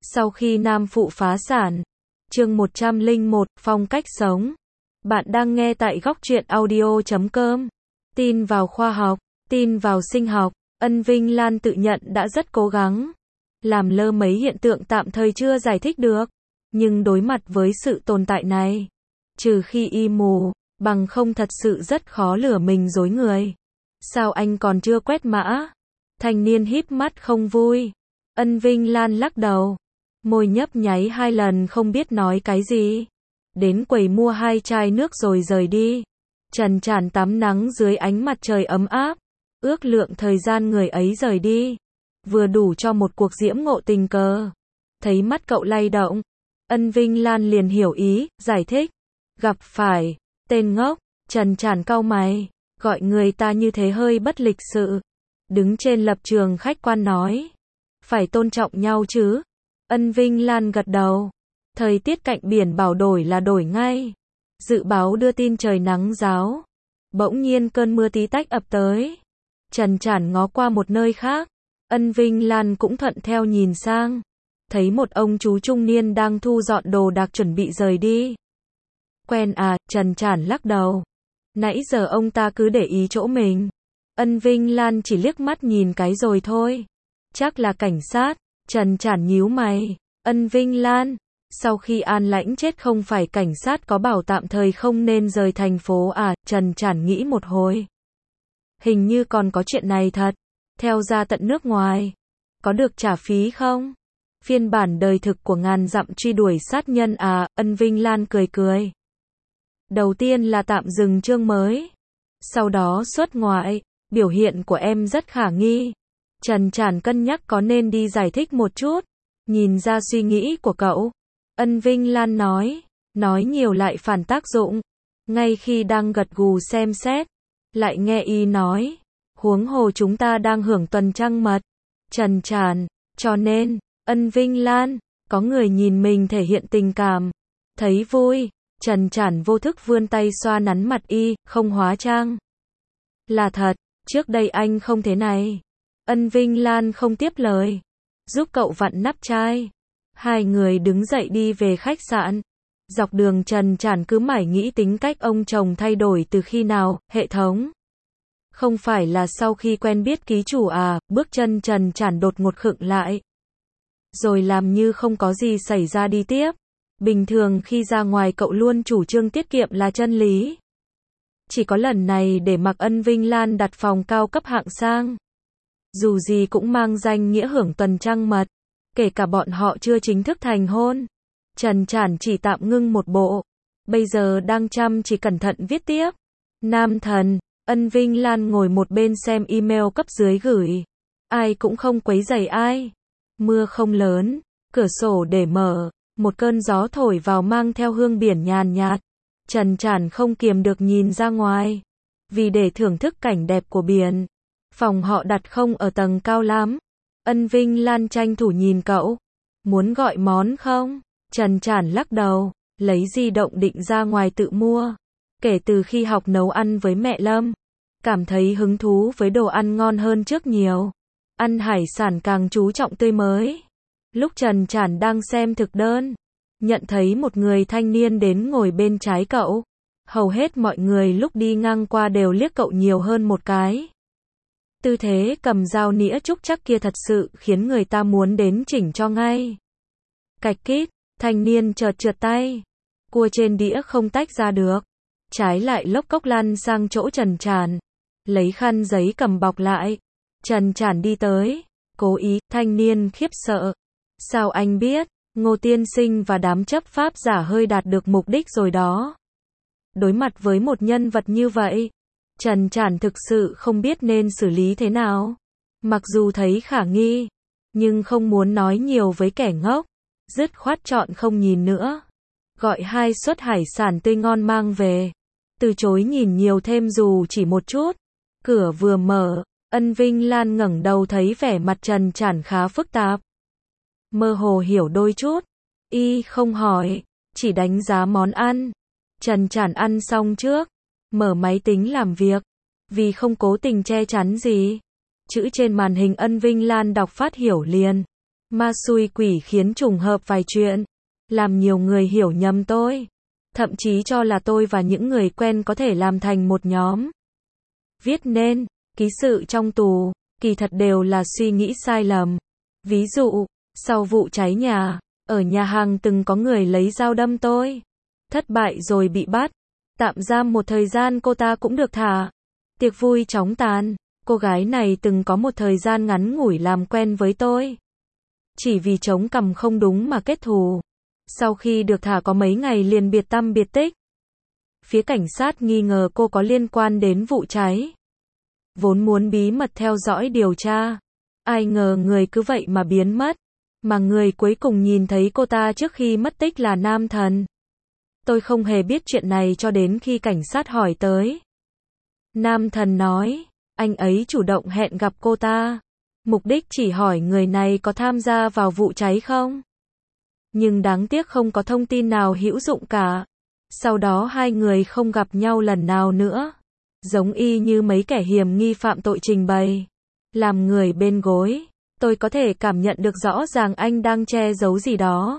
Sau khi Nam Phụ phá sản. Chương 101, phong cách sống. Bạn đang nghe tại góc truyện audio.com. Tin vào khoa học, tin vào sinh học. Ân Vinh Lan tự nhận đã rất cố gắng. Làm lơ mấy hiện tượng tạm thời chưa giải thích được. Nhưng đối mặt với sự tồn tại này, trừ khi y mù, bằng không thật sự rất khó lừa mình dối người. Sao anh còn chưa quét mã? Thanh niên híp mắt không vui. Ân Vinh Lan lắc đầu. Môi nhấp nháy 2 lần không biết nói cái gì. Đến quầy mua 2 chai nước rồi rời đi. Trần tràn tắm nắng dưới ánh mặt trời ấm áp. Ước lượng thời gian người ấy rời đi. Vừa đủ cho một cuộc diễm ngộ tình cờ. Thấy mắt cậu lay động. Ân Vinh Lan liền hiểu ý, giải thích. Gặp phải, tên ngốc. Trần tràn cau mày. Gọi người ta như thế hơi bất lịch sự. Đứng trên lập trường khách quan nói. Phải tôn trọng nhau chứ. Ân Vinh Lan gật đầu. Thời tiết cạnh biển bảo đổi là đổi ngay. Dự báo đưa tin trời nắng ráo. Bỗng nhiên cơn mưa tí tách ập tới. Trần tràn ngó qua một nơi khác. Ân Vinh Lan cũng thuận theo nhìn sang. Thấy một ông chú trung niên đang thu dọn đồ đạc chuẩn bị rời đi. Quen à, Trần tràn lắc đầu. Nãy giờ ông ta cứ để ý chỗ mình. Ân Vinh Lan chỉ liếc mắt nhìn cái rồi thôi. Chắc là cảnh sát. Trần tràn nhíu mày. Ân Vinh Lan, sau khi An Lãnh chết không phải cảnh sát có bảo tạm thời không nên rời thành phố à? Trần tràn nghĩ một hồi. Hình như còn có chuyện này thật. Theo ra tận nước ngoài. Có được trả phí không? Phiên bản đời thực của ngàn dặm truy đuổi sát nhân à? Ân Vinh Lan cười cười. Đầu tiên là tạm dừng chương mới. Sau đó xuất ngoại. Biểu hiện của em rất khả nghi. Trần tràn cân nhắc có nên đi giải thích một chút. Nhìn ra suy nghĩ của cậu. Ân Vinh Lan nói. Nói nhiều lại phản tác dụng. Ngay khi đang gật gù xem xét. Lại nghe y nói. Huống hồ chúng ta đang hưởng tuần trăng mật. Trần tràn. Cho nên, Ân Vinh Lan. Có người nhìn mình thể hiện tình cảm. Thấy vui. Trần tràn vô thức vươn tay xoa nắn mặt y. Không hóa trang. Là thật. Trước đây anh không thế này. Ân Vinh Lan không tiếp lời. Giúp cậu vặn nắp chai. Hai người đứng dậy đi về khách sạn. Dọc đường Trần tràn cứ mải nghĩ tính cách ông chồng thay đổi từ khi nào, hệ thống. Không phải là sau khi quen biết ký chủ à? Bước chân Trần tràn đột ngột khựng lại. Rồi làm như không có gì xảy ra đi tiếp. Bình thường khi ra ngoài cậu luôn chủ trương tiết kiệm là chân lý. Chỉ có lần này để mặc Ân Vinh Lan đặt phòng cao cấp hạng sang. Dù gì cũng mang danh nghĩa hưởng tuần trăng mật. Kể cả bọn họ chưa chính thức thành hôn. Trần tràn chỉ tạm ngưng một bộ. Bây giờ đang chăm chỉ cẩn thận viết tiếp. Nam thần. Ân Vinh Lan ngồi một bên xem email cấp dưới gửi. Ai cũng không quấy rầy ai. Mưa không lớn. Cửa sổ để mở. Một cơn gió thổi vào mang theo hương biển nhàn nhạt. Trần tràn không kiềm được nhìn ra ngoài. Vì để thưởng thức cảnh đẹp của biển. Phòng họ đặt không ở tầng cao lắm. Ân Vinh Lan tranh thủ nhìn cậu. Muốn gọi món không? Trần tràn lắc đầu. Lấy di động định ra ngoài tự mua. Kể từ khi học nấu ăn với mẹ Lâm. Cảm thấy hứng thú với đồ ăn ngon hơn trước nhiều. Ăn hải sản càng chú trọng tươi mới. Lúc Trần tràn đang xem thực đơn. Nhận thấy một người thanh niên đến ngồi bên trái cậu. Hầu hết mọi người lúc đi ngang qua đều liếc cậu nhiều hơn một cái. Tư thế cầm dao nĩa trúc chắc kia thật sự khiến người ta muốn đến chỉnh cho ngay. Cạch kít, thanh niên chợt trượt tay. Cua trên đĩa không tách ra được. Trái lại lốc cốc lăn sang chỗ Trần tràn. Lấy khăn giấy cầm bọc lại. Trần tràn đi tới. Cố ý, thanh niên khiếp sợ. Sao anh biết? Ngô tiên sinh và đám chấp pháp giả hơi đạt được mục đích rồi đó. Đối mặt với một nhân vật như vậy. Trần tràn thực sự không biết nên xử lý thế nào. Mặc dù thấy khả nghi. Nhưng không muốn nói nhiều với kẻ ngốc. Dứt khoát chọn không nhìn nữa. Gọi 2 suất hải sản tươi ngon mang về. Từ chối nhìn nhiều thêm dù chỉ một chút. Cửa vừa mở. Ân Vinh Lan ngẩng đầu thấy vẻ mặt Trần tràn khá phức tạp. Mơ hồ hiểu đôi chút. Y không hỏi. Chỉ đánh giá món ăn. Trần tràn ăn xong trước. Mở máy tính làm việc. Vì không cố tình che chắn gì. Chữ trên màn hình Ân Vinh Lan đọc phát hiểu liền. Ma xui quỷ khiến trùng hợp vài chuyện, làm nhiều người hiểu nhầm tôi, thậm chí cho là tôi và những người quen có thể làm thành một nhóm. Viết nên, ký sự trong tù, kỳ thật đều là suy nghĩ sai lầm. Ví dụ, sau vụ cháy nhà, ở nhà hàng từng có người lấy dao đâm tôi. Thất bại rồi bị bắt. Tạm giam một thời gian cô ta cũng được thả. Tiệc vui chóng tàn, cô gái này từng có một thời gian ngắn ngủi làm quen với tôi. Chỉ vì chống cằm không đúng mà kết thù. Sau khi được thả có mấy ngày liền biệt tăm biệt tích. Phía cảnh sát nghi ngờ cô có liên quan đến vụ cháy. Vốn muốn bí mật theo dõi điều tra. Ai ngờ người cứ vậy mà biến mất. Mà người cuối cùng nhìn thấy cô ta trước khi mất tích là Nam Thần. Tôi không hề biết chuyện này cho đến khi cảnh sát hỏi tới. Nam Thần nói, anh ấy chủ động hẹn gặp cô ta. Mục đích chỉ hỏi người này có tham gia vào vụ cháy không. Nhưng đáng tiếc không có thông tin nào hữu dụng cả. Sau đó hai người không gặp nhau lần nào nữa. Giống y như mấy kẻ hiểm nghi phạm tội trình bày. Làm người bên gối, tôi có thể cảm nhận được rõ ràng anh đang che giấu gì đó.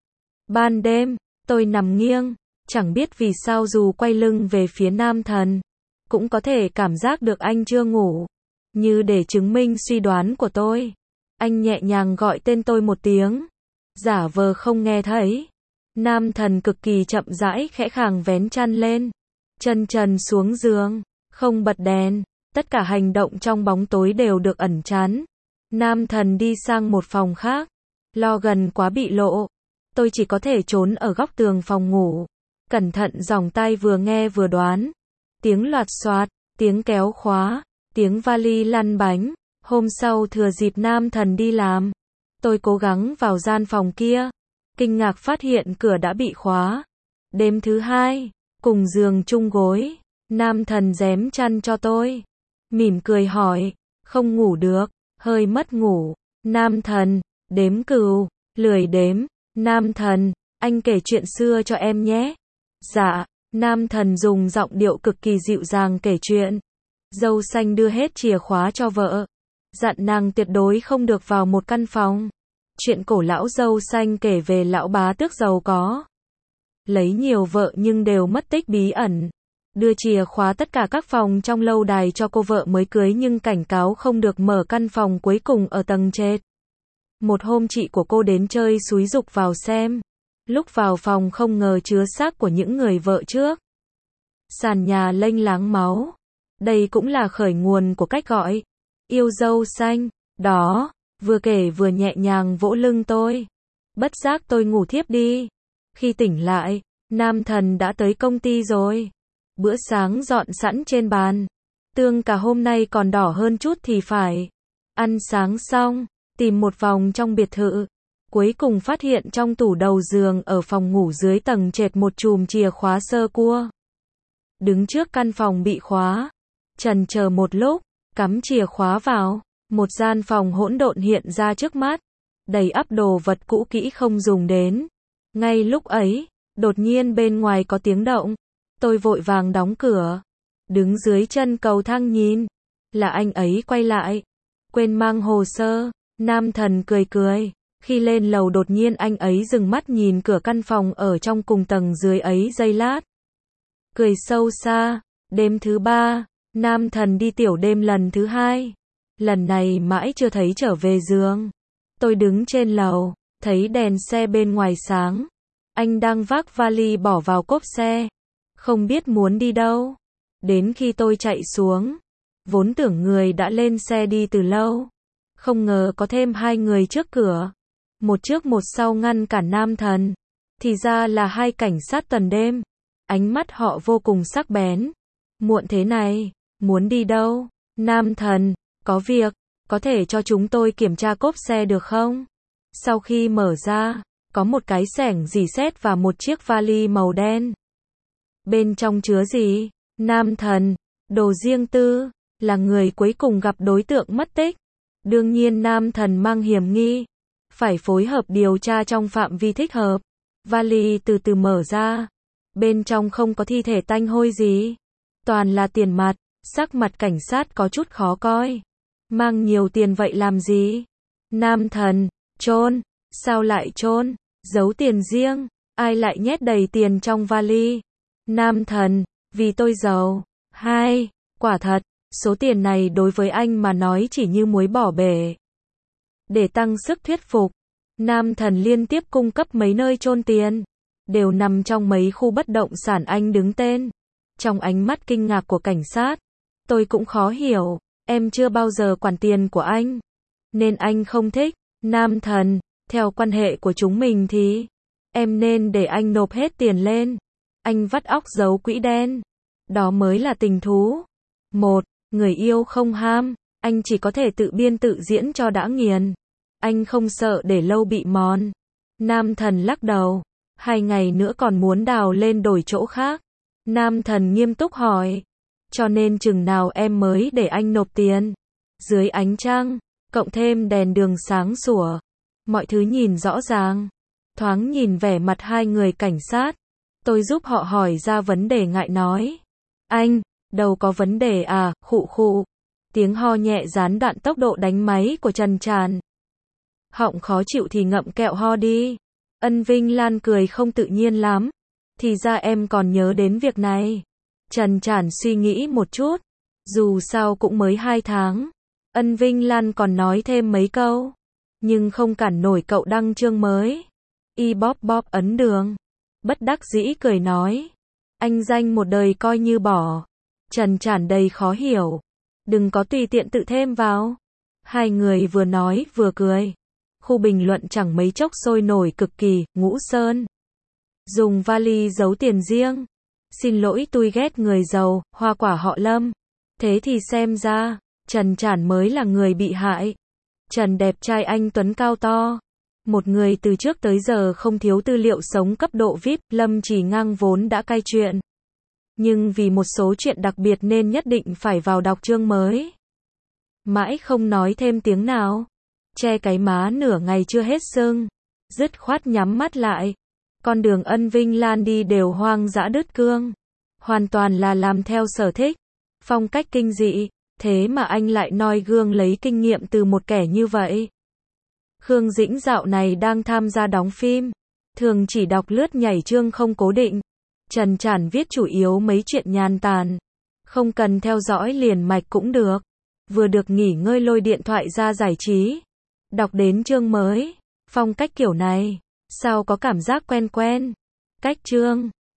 Ban đêm, tôi nằm nghiêng, chẳng biết vì sao dù quay lưng về phía Nam Thần, cũng có thể cảm giác được anh chưa ngủ. Như để chứng minh suy đoán của tôi, anh nhẹ nhàng gọi tên tôi một tiếng, giả vờ không nghe thấy. Nam Thần cực kỳ chậm rãi khẽ khàng vén chăn lên, chân trần xuống giường, không bật đèn, tất cả hành động trong bóng tối đều được ẩn chắn. Nam Thần đi sang một phòng khác, lo gần quá bị lộ. Tôi chỉ có thể trốn ở góc tường phòng ngủ, cẩn thận giòng tai vừa nghe vừa đoán. Tiếng loạt xoạt, tiếng kéo khóa, tiếng vali lăn bánh. Hôm sau thừa dịp Nam Thần đi làm, tôi cố gắng vào gian phòng kia, kinh ngạc phát hiện cửa đã bị khóa. Đêm thứ hai, cùng giường chung gối, Nam Thần rém chăn cho tôi, mỉm cười hỏi, không ngủ được, hơi mất ngủ. Nam Thần, đếm cừu, lười đếm. Nam Thần, anh kể chuyện xưa cho em nhé. Dạ. Nam Thần dùng giọng điệu cực kỳ dịu dàng kể chuyện. Dâu xanh đưa hết chìa khóa cho vợ, dặn nàng tuyệt đối không được vào một căn phòng. Chuyện cổ lão dâu xanh kể về lão bá tước giàu có, lấy nhiều vợ nhưng đều mất tích bí ẩn. Đưa chìa khóa tất cả các phòng trong lâu đài cho cô vợ mới cưới nhưng cảnh cáo không được mở căn phòng cuối cùng ở tầng trệt. Một hôm chị của cô đến chơi xúi giục vào xem. Lúc vào phòng không ngờ chứa xác của những người vợ trước. Sàn nhà lênh láng máu. Đây cũng là khởi nguồn của cách gọi yêu dâu xanh. Đó, vừa kể vừa nhẹ nhàng vỗ lưng tôi. Bất giác tôi ngủ thiếp đi. Khi tỉnh lại, Nam Thần đã tới công ty rồi. Bữa sáng dọn sẵn trên bàn. Tương cả hôm nay còn đỏ hơn chút thì phải. Ăn sáng xong, tìm một vòng trong biệt thự. Cuối cùng phát hiện trong tủ đầu giường ở phòng ngủ dưới tầng trệt một chùm chìa khóa sơ cua. Đứng trước căn phòng bị khóa, chần chờ một lúc, cắm chìa khóa vào, một gian phòng hỗn độn hiện ra trước mắt, đầy ắp đồ vật cũ kỹ không dùng đến. Ngay lúc ấy, đột nhiên bên ngoài có tiếng động, tôi vội vàng đóng cửa, đứng dưới chân cầu thang nhìn, là anh ấy quay lại, quên mang hồ sơ. Nam Thần cười cười. Khi lên lầu đột nhiên anh ấy dừng mắt nhìn cửa căn phòng ở trong cùng tầng dưới ấy giây lát. Cười sâu xa. Đêm thứ ba, Nam Thần đi tiểu đêm lần thứ hai. Lần này mãi chưa thấy trở về giường. Tôi đứng trên lầu, thấy đèn xe bên ngoài sáng. Anh đang vác vali bỏ vào cốp xe. Không biết muốn đi đâu. Đến khi tôi chạy xuống, vốn tưởng người đã lên xe đi từ lâu. Không ngờ có thêm hai người trước cửa. Một trước một sau ngăn cản Nam Thần. Thì ra là hai cảnh sát tuần đêm. Ánh mắt họ vô cùng sắc bén. Muộn thế này, muốn đi đâu? Nam Thần, có việc, có thể cho chúng tôi kiểm tra cốp xe được không? Sau khi mở ra, có một cái xẻng rỉ sét và một chiếc vali màu đen. Bên trong chứa gì? Nam Thần, đồ riêng tư, là người cuối cùng gặp đối tượng mất tích. Đương nhiên Nam Thần mang hiểm nghi. Phải phối hợp điều tra trong phạm vi thích hợp. Vali từ từ mở ra. Bên trong không có thi thể tanh hôi gì. Toàn là tiền mặt. Sắc mặt cảnh sát có chút khó coi. Mang nhiều tiền vậy làm gì? Nam Thần, Chôn, sao lại chôn? Giấu tiền riêng, ai lại nhét đầy tiền trong vali? Nam Thần, vì tôi giàu. 2. Quả thật, số tiền này đối với anh mà nói chỉ như muối bỏ bể. Để tăng sức thuyết phục, Nam Thần liên tiếp cung cấp mấy nơi chôn tiền, đều nằm trong mấy khu bất động sản anh đứng tên. Trong ánh mắt kinh ngạc của cảnh sát, tôi cũng khó hiểu, em chưa bao giờ quản tiền của anh, nên anh không thích. Nam Thần, theo quan hệ của chúng mình thì, em nên để anh nộp hết tiền lên. Anh vắt óc giấu quỹ đen. Đó mới là tình thú. Một, người yêu không ham, anh chỉ có thể tự biên tự diễn cho đã nghiền. Anh không sợ để lâu bị mòn. Nam Thần lắc đầu. 2 ngày nữa còn muốn đào lên đổi chỗ khác. Nam Thần nghiêm túc hỏi. Cho nên chừng nào em mới để anh nộp tiền? Dưới ánh trăng, cộng thêm đèn đường sáng sủa, mọi thứ nhìn rõ ràng. Thoáng nhìn vẻ mặt hai người cảnh sát, tôi giúp họ hỏi ra vấn đề ngại nói. Anh, đâu có vấn đề à, khụ khụ. Tiếng ho nhẹ gián đoạn tốc độ đánh máy của Trần Tràn. Họng khó chịu thì ngậm kẹo ho đi. Ân Vinh Lan cười không tự nhiên lắm. Thì ra em còn nhớ đến việc này. Trần Tràn suy nghĩ một chút. Dù sao cũng mới 2 tháng. Ân Vinh Lan còn nói thêm mấy câu. Nhưng không cản nổi cậu đăng chương mới. Y bóp bóp ấn đường. Bất đắc dĩ cười nói. Anh danh một đời coi như bỏ. Trần Tràn đầy khó hiểu. Đừng có tùy tiện tự thêm vào. Hai người vừa nói vừa cười. Khu bình luận chẳng mấy chốc sôi nổi cực kỳ. Ngũ Sơn dùng vali giấu tiền riêng. Xin lỗi tôi ghét người giàu, hoa quả họ Lâm. Thế thì xem ra, Trần Tràn mới là người bị hại. Trần đẹp trai anh tuấn cao to. Một người từ trước tới giờ không thiếu tư liệu sống cấp độ VIP, Lâm Chỉ Ngang vốn đã cai chuyện. Nhưng vì một số chuyện đặc biệt nên nhất định phải vào đọc chương mới. Mãi không nói thêm tiếng nào. Che cái má nửa ngày chưa hết sưng. Dứt khoát nhắm mắt lại. Con đường Ân Vinh Lan đi đều hoang dã đứt cương. Hoàn toàn là làm theo sở thích. Phong cách kinh dị. Thế mà anh lại noi gương lấy kinh nghiệm từ một kẻ như vậy. Khương Dĩnh dạo này đang tham gia đóng phim. Thường chỉ đọc lướt nhảy chương không cố định. Trần Tràn viết chủ yếu mấy chuyện nhàn tản. Không cần theo dõi liền mạch cũng được. Vừa được nghỉ ngơi lôi điện thoại ra giải trí. Đọc đến chương mới. Phong cách kiểu này. Sao có cảm giác quen quen. Cách chương.